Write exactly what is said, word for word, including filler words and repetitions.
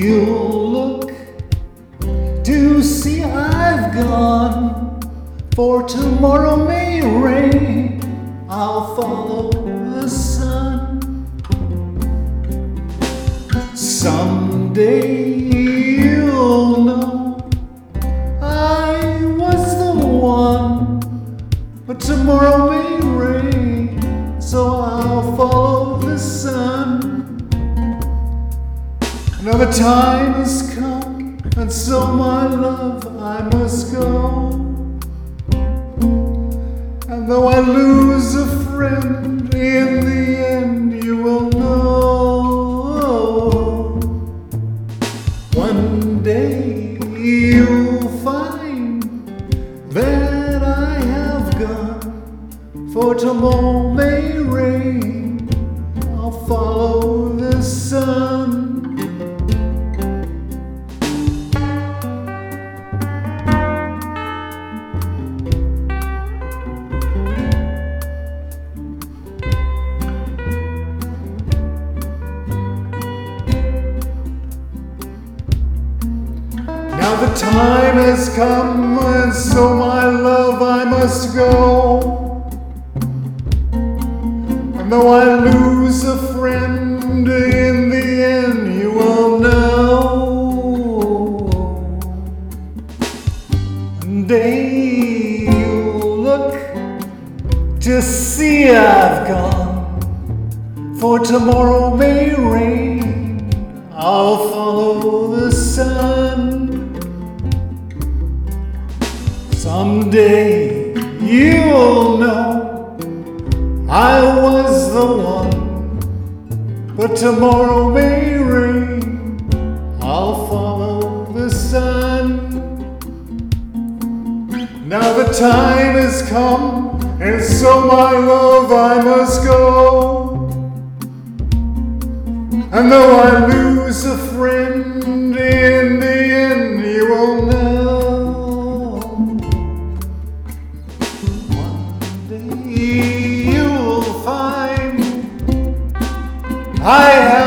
you'll look to see I've gone, for tomorrow may rain, I'll follow the sun. Someday you'll know I was the one, but tomorrow may rain, so I'll follow the sun. Now the time has come, and so my love, I must go. And though I lose a friend, in the end you will know. One day you'll find that I have gone, for tomorrow may rain, I'll follow the sun. Now the time has come, and so my love, I must go. And though I lose a friend, in the end you will know. One day you'll look to see I've gone, for tomorrow may rain, I'll follow the sun. Someday you'll know I was the one, but tomorrow may rain, I'll follow the sun. Now the time has come, and so my love, I must go. And though I lose a friend, in the end you will know. One day you'll find I